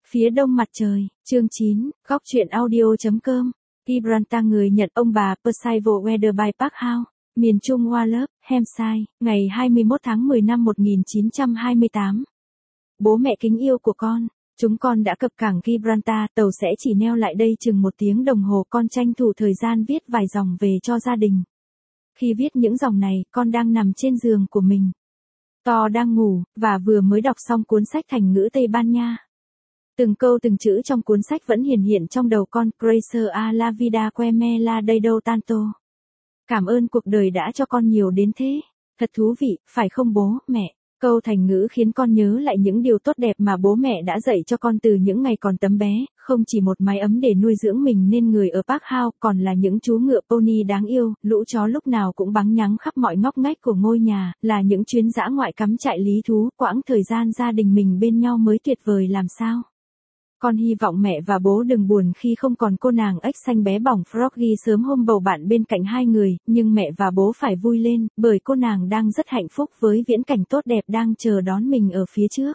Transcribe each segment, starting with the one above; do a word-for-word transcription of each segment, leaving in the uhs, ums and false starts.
Phía đông mặt trời, chương chín, góc truyện audio.com, Gibraltar người Nhật ông bà Percival Weather by Park House, miền Trung Wallop, Hampshire, ngày hai mươi mốt tháng mười năm một nghìn chín trăm hai mươi tám. Bố mẹ kính yêu của con, chúng con đã cập cảng Gibraltar, tàu sẽ chỉ neo lại đây chừng một tiếng đồng hồ, con tranh thủ thời gian viết vài dòng về cho gia đình. Khi viết những dòng này, con đang nằm trên giường của mình. To đang ngủ, và vừa mới đọc xong cuốn sách thành ngữ Tây Ban Nha. Từng câu từng chữ trong cuốn sách vẫn hiển hiện trong đầu con. Gracias a la vida que me la dado tanto. Cảm ơn cuộc đời đã cho con nhiều đến thế. Thật thú vị, phải không bố, mẹ? Câu thành ngữ khiến con nhớ lại những điều tốt đẹp mà bố mẹ đã dạy cho con từ những ngày còn tấm bé, không chỉ một mái ấm để nuôi dưỡng mình nên người ở Park House, còn là những chú ngựa pony đáng yêu, lũ chó lúc nào cũng bắn nhắng khắp mọi ngóc ngách của ngôi nhà, là những chuyến dã ngoại cắm trại lý thú, quãng thời gian gia đình mình bên nhau mới tuyệt vời làm sao. Con hy vọng mẹ và bố đừng buồn khi không còn cô nàng ếch xanh bé bỏng Froggy sớm hôm bầu bạn bên cạnh hai người, nhưng mẹ và bố phải vui lên, bởi cô nàng đang rất hạnh phúc với viễn cảnh tốt đẹp đang chờ đón mình ở phía trước.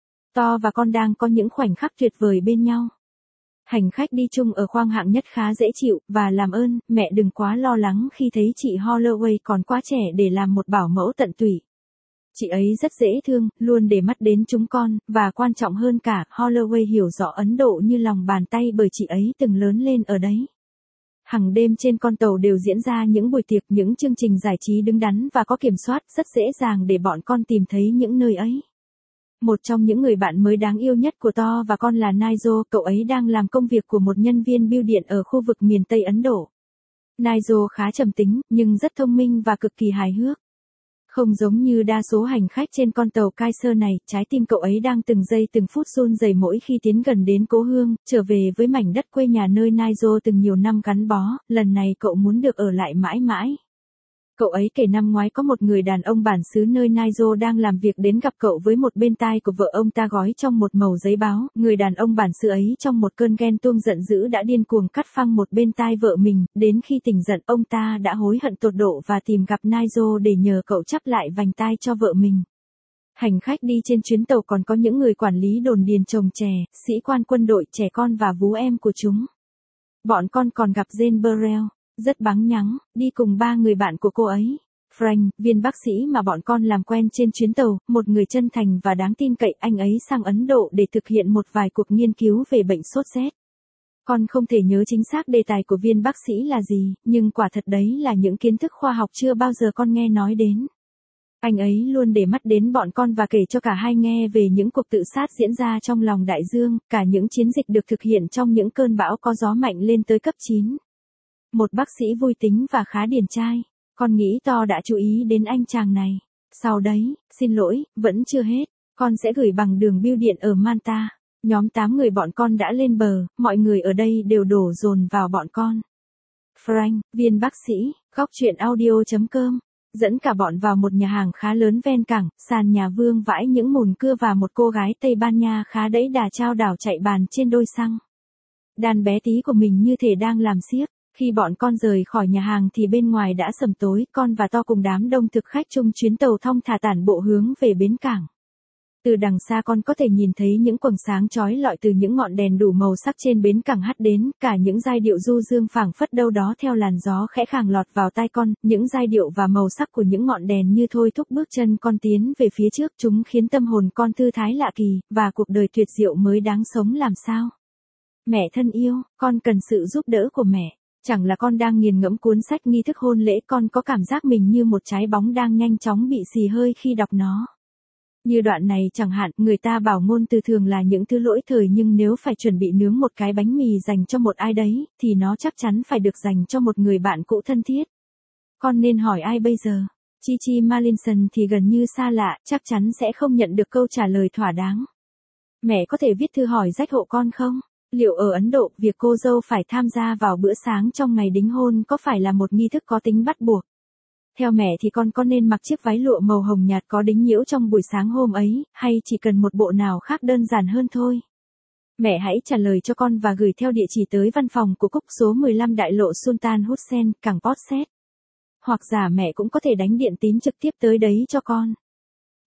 To và con đang có những khoảnh khắc tuyệt vời bên nhau. Hành khách đi chung ở khoang hạng nhất khá dễ chịu, và làm ơn, mẹ đừng quá lo lắng khi thấy chị Holloway còn quá trẻ để làm một bảo mẫu tận tụy. Chị ấy rất dễ thương, luôn để mắt đến chúng con, và quan trọng hơn cả, Holloway hiểu rõ Ấn Độ như lòng bàn tay bởi chị ấy từng lớn lên ở đấy. Hằng đêm trên con tàu đều diễn ra những buổi tiệc, những chương trình giải trí đứng đắn và có kiểm soát, rất dễ dàng để bọn con tìm thấy những nơi ấy. Một trong những người bạn mới đáng yêu nhất của To và con là Nigel, cậu ấy đang làm công việc của một nhân viên bưu điện ở khu vực miền Tây Ấn Độ. Nigel khá trầm tính, nhưng rất thông minh và cực kỳ hài hước. Không giống như đa số hành khách trên con tàu Kaiser này, trái tim cậu ấy đang từng giây từng phút run rẩy mỗi khi tiến gần đến cố hương, trở về với mảnh đất quê nhà nơi Nigel từng nhiều năm gắn bó, lần này cậu muốn được ở lại mãi mãi. Cậu ấy kể năm ngoái có một người đàn ông bản xứ nơi Nigel đang làm việc đến gặp cậu với một bên tai của vợ ông ta gói trong một mẩu giấy báo. Người đàn ông bản xứ ấy trong một cơn ghen tuông giận dữ đã điên cuồng cắt phăng một bên tai vợ mình, đến khi tỉnh giận ông ta đã hối hận tột độ và tìm gặp Nigel để nhờ cậu chắp lại vành tai cho vợ mình. Hành khách đi trên chuyến tàu còn có những người quản lý đồn điền trồng chè, sĩ quan quân đội, trẻ con và vú em của chúng. Bọn con còn gặp Jane Burrell, rất báng nhắng, đi cùng ba người bạn của cô ấy. Frank, viên bác sĩ mà bọn con làm quen trên chuyến tàu, một người chân thành và đáng tin cậy, anh ấy sang Ấn Độ để thực hiện một vài cuộc nghiên cứu về bệnh sốt rét. Con không thể nhớ chính xác đề tài của viên bác sĩ là gì, nhưng quả thật đấy là những kiến thức khoa học chưa bao giờ con nghe nói đến. Anh ấy luôn để mắt đến bọn con và kể cho cả hai nghe về những cuộc tự sát diễn ra trong lòng đại dương, cả những chiến dịch được thực hiện trong những cơn bão có gió mạnh lên tới cấp chín. Một bác sĩ vui tính và khá điển trai. Con nghĩ To đã chú ý đến anh chàng này. Sau đấy, xin lỗi, vẫn chưa hết. Con sẽ gửi bằng đường bưu điện ở Manta. Nhóm tám người bọn con đã lên bờ, mọi người ở đây đều đổ dồn vào bọn con. Frank, viên bác sĩ, góc truyện audio.com, dẫn cả bọn vào một nhà hàng khá lớn ven cảng, sàn nhà vương vãi những mùn cưa và một cô gái Tây Ban Nha khá đẫy đà trao đảo chạy bàn trên đôi xăng. Đàn bé tí của mình như thể đang làm xiếc. Khi bọn con rời khỏi nhà hàng thì bên ngoài đã sầm tối, con và To cùng đám đông thực khách chung chuyến tàu thong thả tản bộ hướng về bến cảng. Từ đằng xa con có thể nhìn thấy những quầng sáng chói lọi từ những ngọn đèn đủ màu sắc trên bến cảng hắt đến, cả những giai điệu du dương phảng phất đâu đó theo làn gió khẽ khàng lọt vào tai con, những giai điệu và màu sắc của những ngọn đèn như thôi thúc bước chân con tiến về phía trước, chúng khiến tâm hồn con thư thái lạ kỳ, và cuộc đời tuyệt diệu mới đáng sống làm sao. Mẹ thân yêu, con cần sự giúp đỡ của mẹ. Chẳng là con đang nghiền ngẫm cuốn sách nghi thức hôn lễ, con có cảm giác mình như một trái bóng đang nhanh chóng bị xì hơi khi đọc nó. Như đoạn này chẳng hạn, người ta bảo ngôn từ thường là những thứ lỗi thời, nhưng nếu phải chuẩn bị nướng một cái bánh mì dành cho một ai đấy, thì nó chắc chắn phải được dành cho một người bạn cũ thân thiết. Con nên hỏi ai bây giờ? Chi Chi Marlinson thì gần như xa lạ, chắc chắn sẽ không nhận được câu trả lời thỏa đáng. Mẹ có thể viết thư hỏi rách hộ con không? Liệu ở Ấn Độ, việc cô dâu phải tham gia vào bữa sáng trong ngày đính hôn có phải là một nghi thức có tính bắt buộc? Theo mẹ thì con có nên mặc chiếc váy lụa màu hồng nhạt có đính nhiễu trong buổi sáng hôm ấy, hay chỉ cần một bộ nào khác đơn giản hơn thôi? Mẹ hãy trả lời cho con và gửi theo địa chỉ tới văn phòng của Cúc số mười lăm đại lộ Sultan Hussein, cảng Port Said. Hoặc giả mẹ cũng có thể đánh điện tín trực tiếp tới đấy cho con.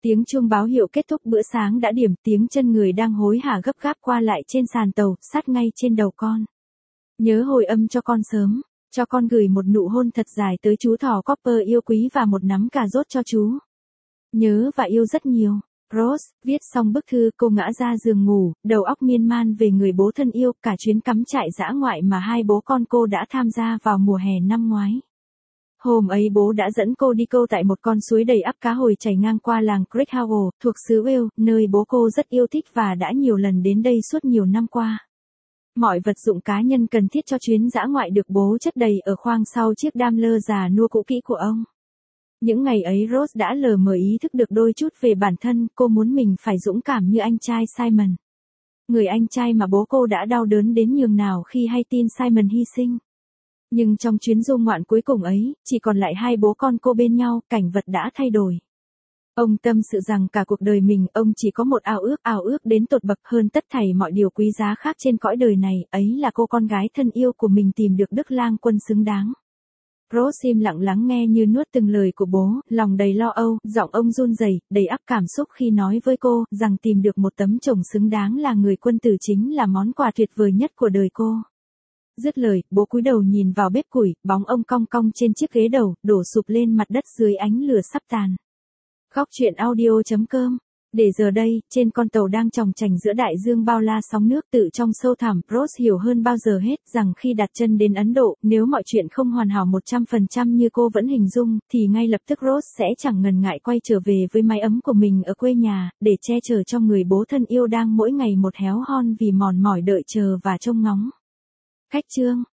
Tiếng chuông báo hiệu kết thúc bữa sáng đã điểm, tiếng chân người đang hối hả gấp gáp qua lại trên sàn tàu, sát ngay trên đầu con. Nhớ hồi âm cho con sớm, cho con gửi một nụ hôn thật dài tới chú thỏ Copper yêu quý và một nắm cà rốt cho chú. Nhớ và yêu rất nhiều. Rose, viết xong bức thư cô ngã ra giường ngủ, đầu óc miên man về người bố thân yêu, cả chuyến cắm trại dã ngoại mà hai bố con cô đã tham gia vào mùa hè năm ngoái. Hôm ấy bố đã dẫn cô đi câu tại một con suối đầy ắp cá hồi chảy ngang qua làng Craighowell, thuộc xứ Wales, nơi bố cô rất yêu thích và đã nhiều lần đến đây suốt nhiều năm qua. Mọi vật dụng cá nhân cần thiết cho chuyến dã ngoại được bố chất đầy ở khoang sau chiếc Daimler già nua cũ kỹ của ông. Những ngày ấy Rose đã lờ mờ ý thức được đôi chút về bản thân, cô muốn mình phải dũng cảm như anh trai Simon. Người anh trai mà bố cô đã đau đớn đến nhường nào khi hay tin Simon hy sinh. Nhưng trong chuyến du ngoạn cuối cùng ấy, chỉ còn lại hai bố con cô bên nhau, cảnh vật đã thay đổi. Ông tâm sự rằng cả cuộc đời mình, ông chỉ có một ao ước, ao ước đến tột bậc hơn tất thảy mọi điều quý giá khác trên cõi đời này, ấy là cô con gái thân yêu của mình tìm được Đức Lang Quân xứng đáng. Rose im lặng lắng nghe như nuốt từng lời của bố, lòng đầy lo âu, giọng ông run rẩy, đầy ắp cảm xúc khi nói với cô, rằng tìm được một tấm chồng xứng đáng là người quân tử chính là món quà tuyệt vời nhất của đời cô. Dứt lời, bố cúi đầu nhìn vào bếp củi, bóng ông cong cong trên chiếc ghế đầu, đổ sụp lên mặt đất dưới ánh lửa sắp tàn. Góc truyện audio chấm com. Để giờ đây, trên con tàu đang chòng chành giữa đại dương bao la sóng nước, tự trong sâu thẳm, Rose hiểu hơn bao giờ hết rằng khi đặt chân đến Ấn Độ, nếu mọi chuyện không hoàn hảo một trăm phần trăm như cô vẫn hình dung, thì ngay lập tức Rose sẽ chẳng ngần ngại quay trở về với mái ấm của mình ở quê nhà, để che chở cho người bố thân yêu đang mỗi ngày một héo hon vì mòn mỏi đợi chờ và trông ngóng. Khách chương.